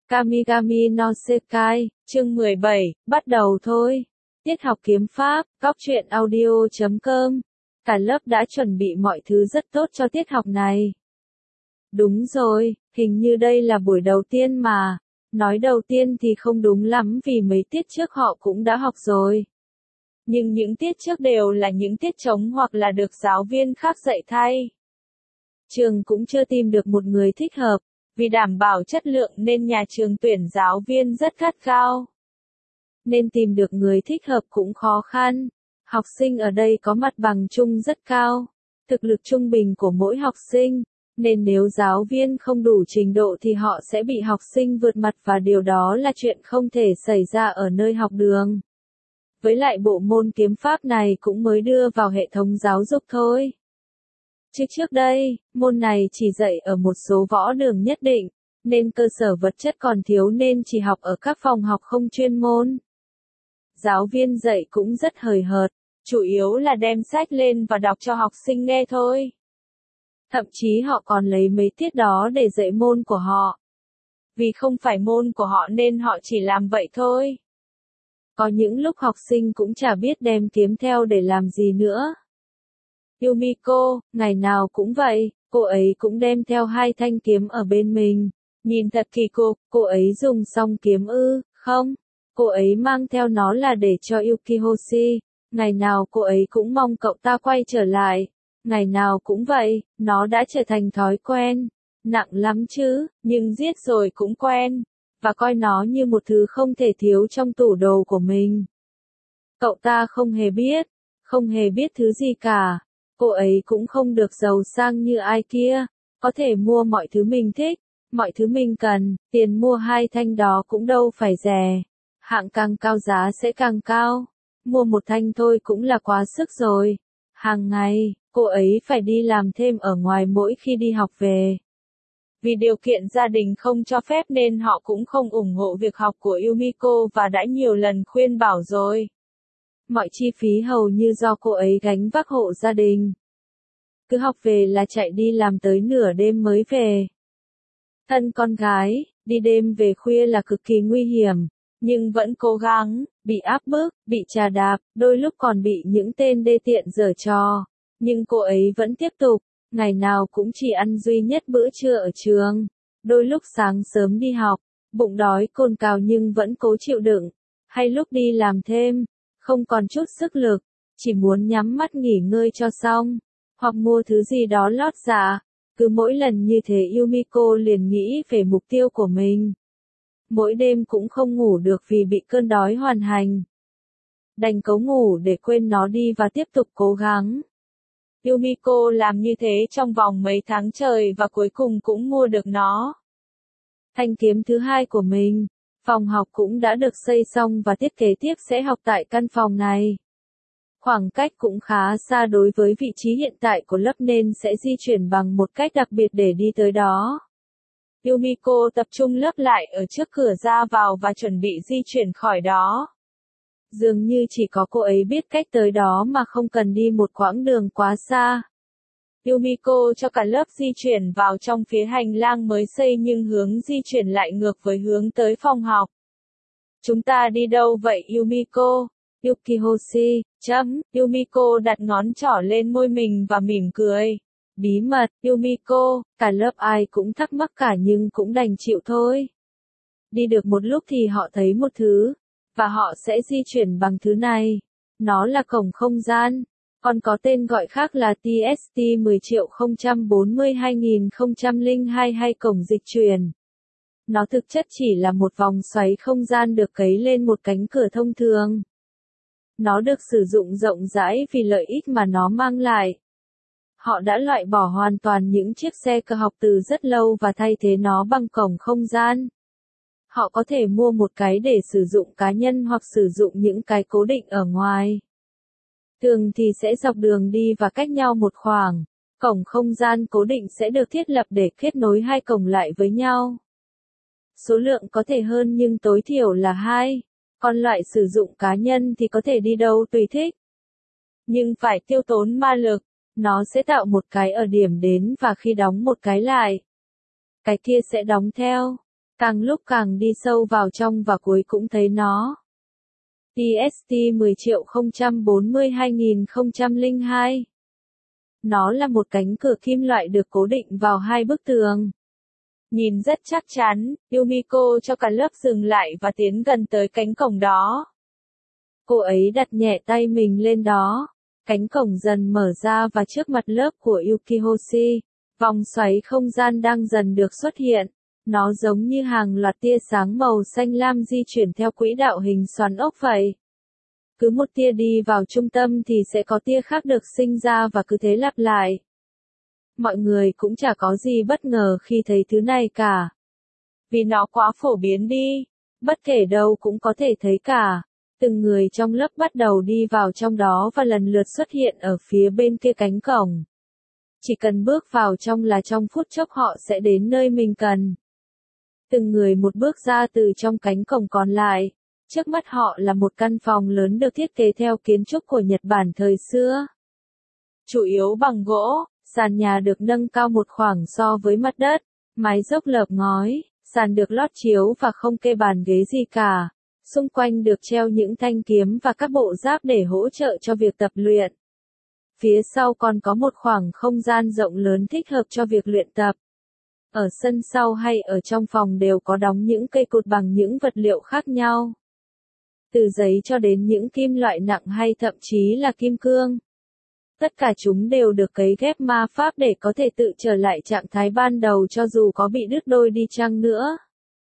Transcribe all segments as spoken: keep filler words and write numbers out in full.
Kamigami no Sekai, chương mười bảy, bắt đầu thôi. Tiết học kiếm pháp, góc truyện audio chấm com. Cả lớp đã chuẩn bị mọi thứ rất tốt cho tiết học này. Đúng rồi, hình như đây là buổi đầu tiên mà. Nói đầu tiên thì không đúng lắm vì mấy tiết trước họ cũng đã học rồi. Nhưng những tiết trước đều là những tiết trống hoặc là được giáo viên khác dạy thay. Trường cũng chưa tìm được một người thích hợp. Vì đảm bảo chất lượng nên nhà trường tuyển giáo viên rất gắt gao. Nên tìm được người thích hợp cũng khó khăn. Học sinh ở đây có mặt bằng chung rất cao. Thực lực trung bình của mỗi học sinh. Nên nếu giáo viên không đủ trình độ thì họ sẽ bị học sinh vượt mặt và điều đó là chuyện không thể xảy ra ở nơi học đường. Với lại bộ môn kiếm pháp này cũng mới đưa vào hệ thống giáo dục thôi. Chứ trước đây, môn này chỉ dạy ở một số võ đường nhất định, nên cơ sở vật chất còn thiếu nên chỉ học ở các phòng học không chuyên môn. Giáo viên dạy cũng rất hời hợt, chủ yếu là đem sách lên và đọc cho học sinh nghe thôi. Thậm chí họ còn lấy mấy tiết đó để dạy môn của họ. Vì không phải môn của họ nên họ chỉ làm vậy thôi. Có những lúc học sinh cũng chả biết đem kiếm theo để làm gì nữa. Yumiko, ngày nào cũng vậy, cô ấy cũng đem theo hai thanh kiếm ở bên mình. Nhìn thật kỳ cục, cô ấy dùng xong kiếm ư, không? Cô ấy mang theo nó là để cho Yukihoshi. Ngày nào cô ấy cũng mong cậu ta quay trở lại. Ngày nào cũng vậy, nó đã trở thành thói quen. Nặng lắm chứ, nhưng giết rồi cũng quen. Và coi nó như một thứ không thể thiếu trong tủ đồ của mình. Cậu ta không hề biết, không hề biết thứ gì cả. Cô ấy cũng không được giàu sang như ai kia, có thể mua mọi thứ mình thích, mọi thứ mình cần, tiền mua hai thanh đó cũng đâu phải rẻ. Hạng càng cao giá sẽ càng cao, mua một thanh thôi cũng là quá sức rồi. Hàng ngày, cô ấy phải đi làm thêm ở ngoài mỗi khi đi học về. Vì điều kiện gia đình không cho phép nên họ cũng không ủng hộ việc học của Yumiko và đã nhiều lần khuyên bảo rồi. Mọi chi phí hầu như do cô ấy gánh vác hộ gia đình. Cứ học về là chạy đi làm tới nửa đêm mới về. Thân con gái, đi đêm về khuya là cực kỳ nguy hiểm, nhưng vẫn cố gắng, bị áp bức, bị chà đạp, đôi lúc còn bị những tên đê tiện giở trò. Nhưng cô ấy vẫn tiếp tục, ngày nào cũng chỉ ăn duy nhất bữa trưa ở trường. Đôi lúc sáng sớm đi học, bụng đói cồn cào nhưng vẫn cố chịu đựng. Hay lúc đi làm thêm, không còn chút sức lực, chỉ muốn nhắm mắt nghỉ ngơi cho xong, hoặc mua thứ gì đó lót dạ. Cứ mỗi lần như thế Yumiko liền nghĩ về mục tiêu của mình. Mỗi đêm cũng không ngủ được vì bị cơn đói hoàn hành. Đành cố ngủ để quên nó đi và tiếp tục cố gắng. Yumiko làm như thế trong vòng mấy tháng trời và cuối cùng cũng mua được nó. Thanh kiếm thứ hai của mình. Phòng học cũng đã được xây xong và tiết kế tiếp sẽ học tại căn phòng này. Khoảng cách cũng khá xa đối với vị trí hiện tại của lớp nên sẽ di chuyển bằng một cách đặc biệt để đi tới đó. Yumiko tập trung lớp lại ở trước cửa ra vào và chuẩn bị di chuyển khỏi đó. Dường như chỉ có cô ấy biết cách tới đó mà không cần đi một quãng đường quá xa. Yumiko cho cả lớp di chuyển vào trong phía hành lang mới xây nhưng hướng di chuyển lại ngược với hướng tới phòng học. Chúng ta đi đâu vậy Yumiko? Yukihoshi, chấm, Yumiko đặt ngón trỏ lên môi mình và mỉm cười. Bí mật, Yumiko, cả lớp ai cũng thắc mắc cả nhưng cũng đành chịu thôi. Đi được một lúc thì họ thấy một thứ, và họ sẽ di chuyển bằng thứ này. Nó là cổng không gian, còn có tên gọi khác là T S T mười triệu không trăm bốn mươi hai nghìn không trăm lẻ hai hay cổng dịch chuyển. Nó thực chất chỉ là một vòng xoáy không gian được cấy lên một cánh cửa thông thường. Nó được sử dụng rộng rãi vì lợi ích mà nó mang lại. Họ đã loại bỏ hoàn toàn những chiếc xe cơ học từ rất lâu và thay thế nó bằng cổng không gian. Họ có thể mua một cái để sử dụng cá nhân hoặc sử dụng những cái cố định ở ngoài. Thường thì sẽ dọc đường đi và cách nhau một khoảng. Cổng không gian cố định sẽ được thiết lập để kết nối hai cổng lại với nhau. Số lượng có thể hơn nhưng tối thiểu là hai. Còn loại sử dụng cá nhân thì có thể đi đâu tùy thích. Nhưng phải tiêu tốn ma lực. Nó sẽ tạo một cái ở điểm đến và khi đóng một cái lại, cái kia sẽ đóng theo. Càng lúc càng đi sâu vào trong và cuối cũng thấy nó. i ét tê mười triệu không trăm bốn mươi hai nghìn không trăm lẻ hai. Nó là một cánh cửa kim loại được cố định vào hai bức tường. Nhìn rất chắc chắn, Yumiko cho cả lớp dừng lại và tiến gần tới cánh cổng đó. Cô ấy đặt nhẹ tay mình lên đó. Cánh cổng dần mở ra và trước mặt lớp của Yukihoshi, vòng xoáy không gian đang dần được xuất hiện. Nó giống như hàng loạt tia sáng màu xanh lam di chuyển theo quỹ đạo hình xoắn ốc vậy. Cứ một tia đi vào trung tâm thì sẽ có tia khác được sinh ra và cứ thế lặp lại. Mọi người cũng chả có gì bất ngờ khi thấy thứ này cả. Vì nó quá phổ biến đi, bất kể đâu cũng có thể thấy cả. Từng người trong lớp bắt đầu đi vào trong đó và lần lượt xuất hiện ở phía bên kia cánh cổng. Chỉ cần bước vào trong là trong phút chốc họ sẽ đến nơi mình cần. Từng người một bước ra từ trong cánh cổng còn lại. Trước mắt họ là một căn phòng lớn được thiết kế theo kiến trúc của Nhật Bản thời xưa. Chủ yếu bằng gỗ, sàn nhà được nâng cao một khoảng so với mặt đất, mái dốc lợp ngói, sàn được lót chiếu và không kê bàn ghế gì cả. Xung quanh được treo những thanh kiếm và các bộ giáp để hỗ trợ cho việc tập luyện. Phía sau còn có một khoảng không gian rộng lớn thích hợp cho việc luyện tập. Ở sân sau hay ở trong phòng đều có đóng những cây cột bằng những vật liệu khác nhau. Từ giấy cho đến những kim loại nặng hay thậm chí là kim cương. Tất cả chúng đều được cấy ghép ma pháp để có thể tự trở lại trạng thái ban đầu cho dù có bị đứt đôi đi chăng nữa.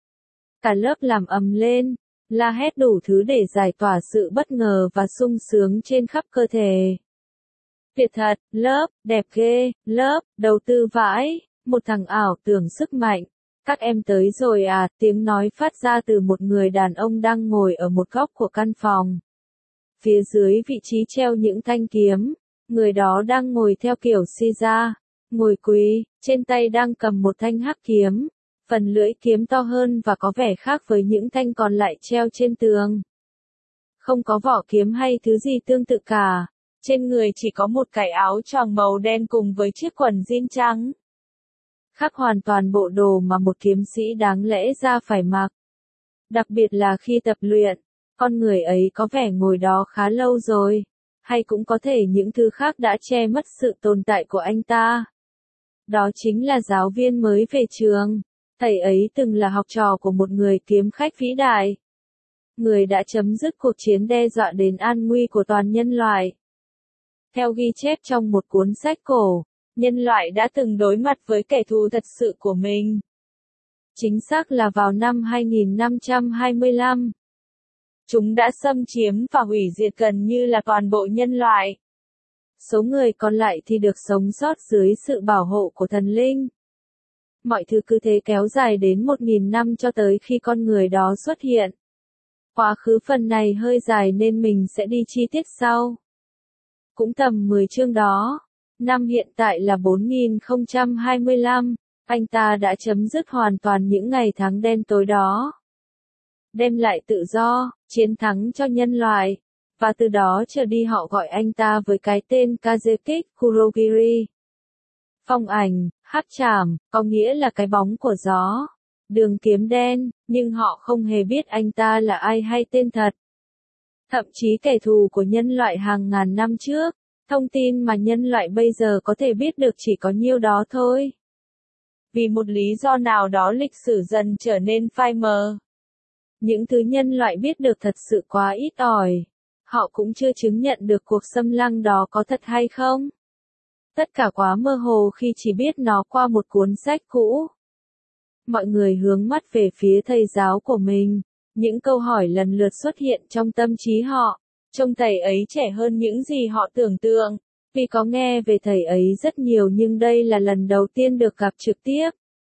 Cả lớp làm ầm lên, la hét đủ thứ để giải tỏa sự bất ngờ và sung sướng trên khắp cơ thể. Tuyệt thật, lớp, đẹp ghê, lớp, đầu tư vãi, một thằng ảo tưởng sức mạnh. Các em tới rồi à, tiếng nói phát ra từ một người đàn ông đang ngồi ở một góc của căn phòng. Phía dưới vị trí treo những thanh kiếm, người đó đang ngồi theo kiểu Shiza, ngồi quỳ, trên tay đang cầm một thanh hắc kiếm. Phần lưỡi kiếm to hơn và có vẻ khác với những thanh còn lại treo trên tường. Không có vỏ kiếm hay thứ gì tương tự cả. Trên người chỉ có một cái áo choàng màu đen cùng với chiếc quần jean trắng. Khác hoàn toàn bộ đồ mà một kiếm sĩ đáng lẽ ra phải mặc. Đặc biệt là khi tập luyện, con người ấy có vẻ ngồi đó khá lâu rồi. Hay cũng có thể những thứ khác đã che mất sự tồn tại của anh ta. Đó chính là giáo viên mới về trường. Thầy ấy từng là học trò của một người kiếm khách vĩ đại. Người đã chấm dứt cuộc chiến đe dọa đến an nguy của toàn nhân loại. Theo ghi chép trong một cuốn sách cổ, nhân loại đã từng đối mặt với kẻ thù thật sự của mình. Chính xác là vào năm hai nghìn năm trăm hai mươi lăm. Chúng đã xâm chiếm và hủy diệt gần như là toàn bộ nhân loại. Số người còn lại thì được sống sót dưới sự bảo hộ của thần linh. Mọi thứ cứ thế kéo dài đến một nghìn năm cho tới khi con người đó xuất hiện. Quá khứ phần này hơi dài nên mình sẽ đi chi tiết sau. Cũng tầm mười chương đó. Năm hiện tại là bốn nghìn không trăm hai mươi lăm. Anh ta đã chấm dứt hoàn toàn những ngày tháng đen tối đó. Đem lại tự do, chiến thắng cho nhân loại. Và từ đó trở đi họ gọi anh ta với cái tên Kazekik Kurogiri. Phong ảnh, hắc trảm, có nghĩa là cái bóng của gió. Đường kiếm đen, nhưng họ không hề biết anh ta là ai hay tên thật. Thậm chí kẻ thù của nhân loại hàng ngàn năm trước, thông tin mà nhân loại bây giờ có thể biết được chỉ có nhiêu đó thôi. Vì một lý do nào đó lịch sử dần trở nên phai mờ. Những thứ nhân loại biết được thật sự quá ít ỏi. Họ cũng chưa chứng nhận được cuộc xâm lăng đó có thật hay không. Tất cả quá mơ hồ khi chỉ biết nó qua một cuốn sách cũ. Mọi người hướng mắt về phía thầy giáo của mình. Những câu hỏi lần lượt xuất hiện trong tâm trí họ. Trông thầy ấy trẻ hơn những gì họ tưởng tượng. Vì có nghe về thầy ấy rất nhiều nhưng đây là lần đầu tiên được gặp trực tiếp.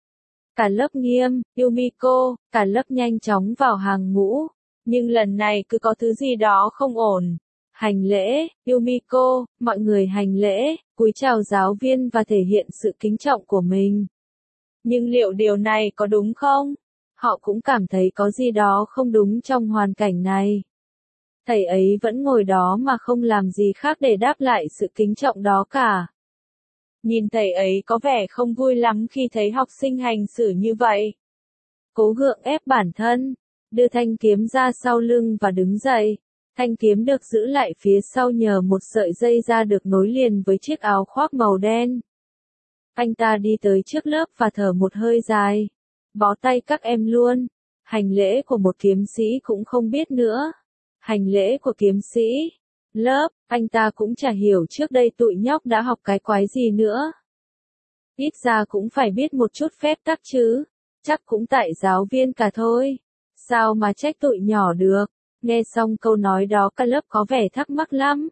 Cả lớp nghiêm, Yumiko, cả lớp nhanh chóng vào hàng ngũ. Nhưng lần này cứ có thứ gì đó không ổn. Hành lễ, Yumiko, mọi người hành lễ, cúi chào giáo viên và thể hiện sự kính trọng của mình. Nhưng liệu điều này có đúng không? Họ cũng cảm thấy có gì đó không đúng trong hoàn cảnh này. Thầy ấy vẫn ngồi đó mà không làm gì khác để đáp lại sự kính trọng đó cả. Nhìn thầy ấy có vẻ không vui lắm khi thấy học sinh hành xử như vậy. cố gượng ép bản thân, đưa thanh kiếm ra sau lưng và đứng dậy. Thanh kiếm được giữ lại phía sau nhờ một sợi dây da được nối liền với chiếc áo khoác màu đen. Anh ta đi tới trước lớp và thở một hơi dài. Bó tay các em luôn. Hành lễ của một kiếm sĩ cũng không biết nữa. Hành lễ của kiếm sĩ. Lớp, anh ta cũng chả hiểu trước đây tụi nhóc đã học cái quái gì nữa. Ít ra cũng phải biết một chút phép tắc chứ. Chắc cũng tại giáo viên cả thôi. Sao mà trách tụi nhỏ được. Nghe xong câu nói đó cả lớp có vẻ thắc mắc lắm.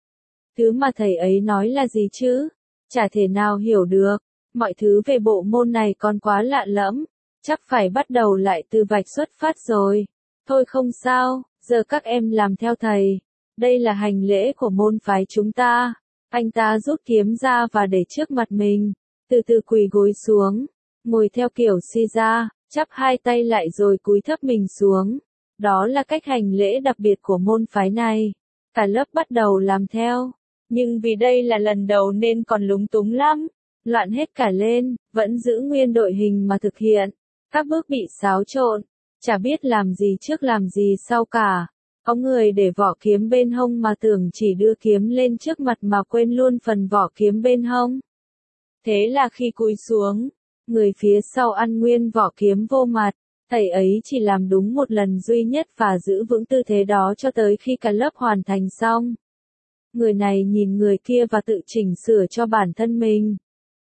Thứ mà thầy ấy nói là gì chứ? Chả thể nào hiểu được. Mọi thứ về bộ môn này còn quá lạ lẫm. Chắc phải bắt đầu lại từ vạch xuất phát rồi. Thôi không sao, giờ các em làm theo thầy. Đây là hành lễ của môn phái chúng ta. Anh ta rút kiếm ra và để trước mặt mình. Từ từ quỳ gối xuống. Ngồi theo kiểu si ra, chắp hai tay lại rồi cúi thấp mình xuống. Đó là cách hành lễ đặc biệt của môn phái này. Cả lớp bắt đầu làm theo. Nhưng vì đây là lần đầu nên còn lúng túng lắm. Loạn hết cả lên, vẫn giữ nguyên đội hình mà thực hiện. Các bước bị xáo trộn. Chả biết làm gì trước làm gì sau cả. Có người để vỏ kiếm bên hông mà tưởng chỉ đưa kiếm lên trước mặt mà quên luôn phần vỏ kiếm bên hông. Thế là khi cúi xuống, người phía sau ăn nguyên vỏ kiếm vô mặt. Thầy ấy chỉ làm đúng một lần duy nhất và giữ vững tư thế đó cho tới khi cả lớp hoàn thành xong. Người này nhìn người kia và tự chỉnh sửa cho bản thân mình.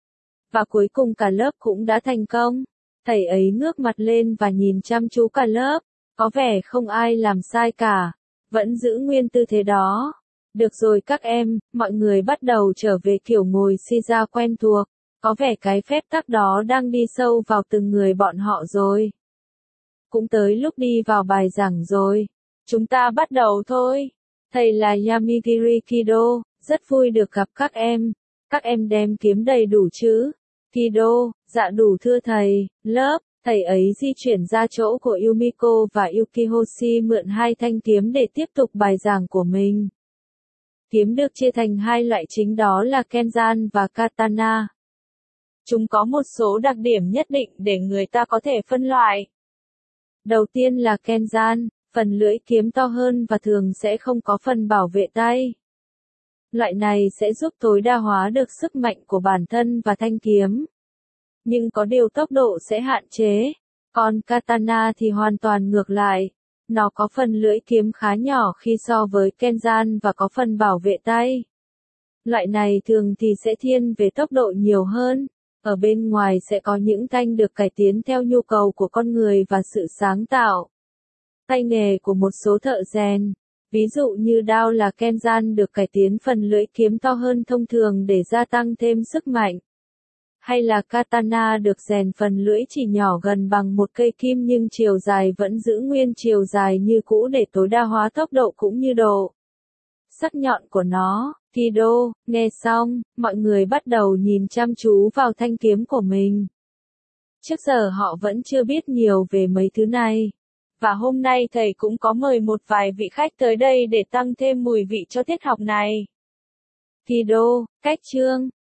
Và cuối cùng cả lớp cũng đã thành công. Thầy ấy ngước mặt lên và nhìn chăm chú cả lớp. Có vẻ không ai làm sai cả. Vẫn giữ nguyên tư thế đó. Được rồi các em, mọi người bắt đầu trở về kiểu ngồi si ra quen thuộc. Có vẻ cái phép tắc đó đang đi sâu vào từng người bọn họ rồi. Cũng tới lúc đi vào bài giảng rồi. Chúng ta bắt đầu thôi. Thầy là Yamigiri Kido, rất vui được gặp các em. Các em đem kiếm đầy đủ chứ? Kido, dạ đủ thưa thầy. Lớp, thầy ấy di chuyển ra chỗ của Yumiko và Yukihoshi mượn hai thanh kiếm để tiếp tục bài giảng của mình. Kiếm được chia thành hai loại chính đó là Kenzan và Katana. Chúng có một số đặc điểm nhất định để người ta có thể phân loại. Đầu tiên là Kenzan, phần lưỡi kiếm to hơn và thường sẽ không có phần bảo vệ tay. Loại này sẽ giúp tối đa hóa được sức mạnh của bản thân và thanh kiếm. Nhưng có điều tốc độ sẽ hạn chế. Còn Katana thì hoàn toàn ngược lại. Nó có phần lưỡi kiếm khá nhỏ khi so với Kenzan và có phần bảo vệ tay. Loại này thường thì sẽ thiên về tốc độ nhiều hơn. Ở bên ngoài sẽ có những thanh được cải tiến theo nhu cầu của con người và sự sáng tạo. Tay nghề của một số thợ rèn. Ví dụ như đao là Kenzan được cải tiến phần lưỡi kiếm to hơn thông thường để gia tăng thêm sức mạnh. Hay là Katana được rèn phần lưỡi chỉ nhỏ gần bằng một cây kim nhưng chiều dài vẫn giữ nguyên chiều dài như cũ để tối đa hóa tốc độ cũng như độ sắc nhọn của nó. Kido, nghe xong, mọi người bắt đầu nhìn chăm chú vào thanh kiếm của mình. Trước giờ họ vẫn chưa biết nhiều về mấy thứ này. Và hôm nay thầy cũng có mời một vài vị khách tới đây để tăng thêm mùi vị cho tiết học này. Kido, cách chương.